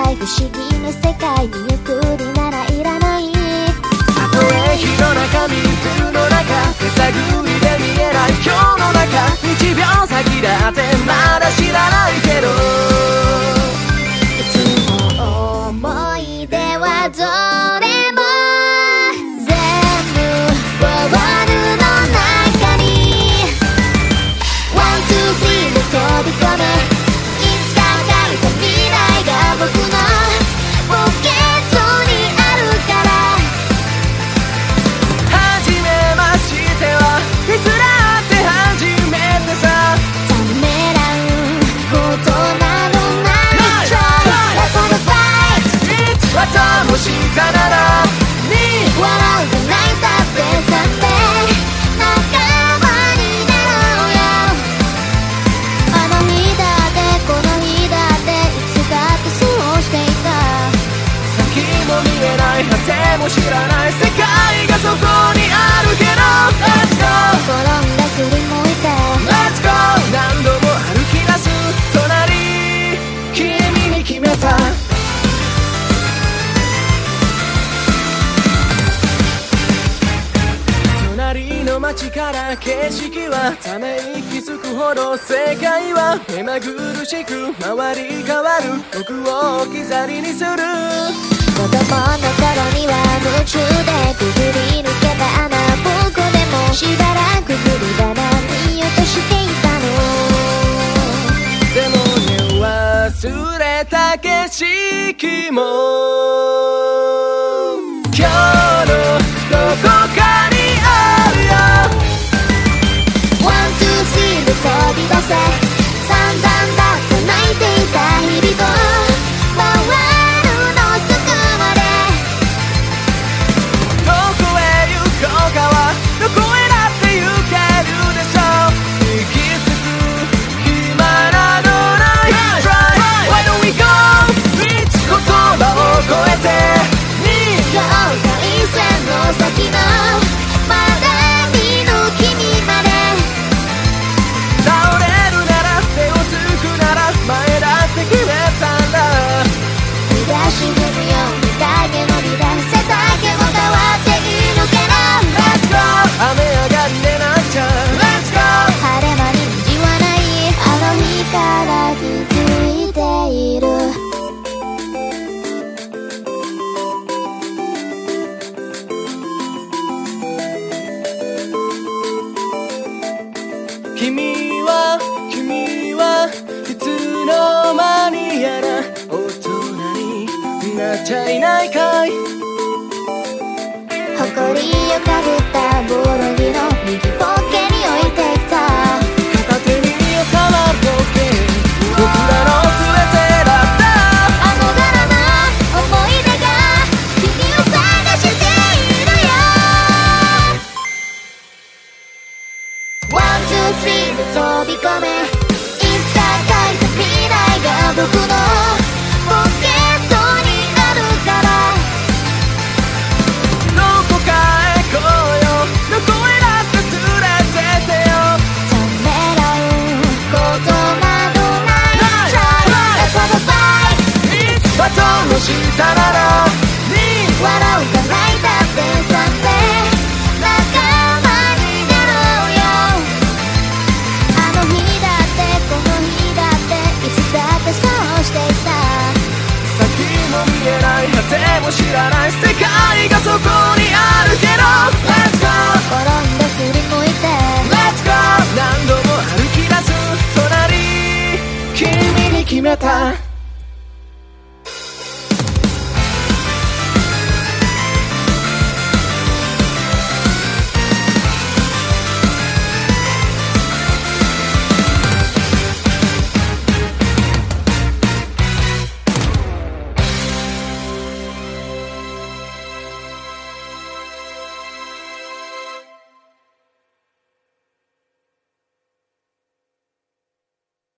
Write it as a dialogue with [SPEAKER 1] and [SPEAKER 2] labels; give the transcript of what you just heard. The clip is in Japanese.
[SPEAKER 1] い不思議な世界にゆっくりならいらない。
[SPEAKER 2] たとえ火の中水の中手探りで見えない今日の中1秒先だってまだ知らないけど
[SPEAKER 1] いつも思い出はどれも全部ボールの中に One, two, three で飛び込め。いつか描いた未来が僕のポケットにあるから。
[SPEAKER 2] 初めましてはいつだって初めてさ。
[SPEAKER 1] ためらうことなどない。 Try Let's have a fight
[SPEAKER 2] いつまたもしたならに
[SPEAKER 1] 笑うが泣いたってさって仲間になろうよ。あの日だってこの日だっていつだってそうしていた。
[SPEAKER 2] 先も見えない果ても知らない世界がそこにあるけど Let's go
[SPEAKER 1] 転んだ振り向いて
[SPEAKER 2] Let's go 何度も歩き出す隣君に決めた。隣の街から景色はため息つくほど世界は目まぐるしく回り変わる僕を置き去りにする。
[SPEAKER 1] 子供の頃には夢中でくぐり抜けた穴僕でもしばらく振り仮名見ようとしていたの。
[SPEAKER 2] でもね忘れた景色も今日のどこかにあるよ。
[SPEAKER 1] One, two, three で飛び出せ。散々だって泣いていた日々と回るのすぐまで。
[SPEAKER 2] どこへ行こうかはどこへだって行けるでしょう。行き着く暇などない。 Try Why don't we go Reach 言葉を超えてに
[SPEAKER 1] 境界線の先のまだ見ぬ君まで。
[SPEAKER 2] 倒れるなら手をつくなら前だって決めたんだ。
[SPEAKER 1] 日が沈むようにだけ伸び出せだけも変わっているけど
[SPEAKER 2] Let's go 雨上がりでなっちゃう Let's go
[SPEAKER 1] 晴れ間に虹はないあの日から気づいている。
[SPEAKER 2] 君はいつの間にやら大人になっちゃいないかい。
[SPEAKER 1] 誇りをかぶったボロ着の右ポッケに置いてきた。
[SPEAKER 2] 片手に収まる時計僕らの全てだった。
[SPEAKER 1] あの柄の思い出が君を探しているよ。 One, two, three で飛び込め。いつか描いた未来が僕のポケットにあるから。
[SPEAKER 2] どこかへ来ようどこへだって連れてってよ。
[SPEAKER 1] ためらうことなどない。 Try Let's have a fight
[SPEAKER 2] いつバトンの下ならに
[SPEAKER 1] 笑うか泣いたってさって仲間になろうよ。あの日だってこの日だっていつだってそうしていた。
[SPEAKER 2] 先も見えない果ても知らない世界がそこにあるけど Let's go
[SPEAKER 1] 転んで振り向いて
[SPEAKER 2] Let's go 何度も歩き出す隣君に決めた。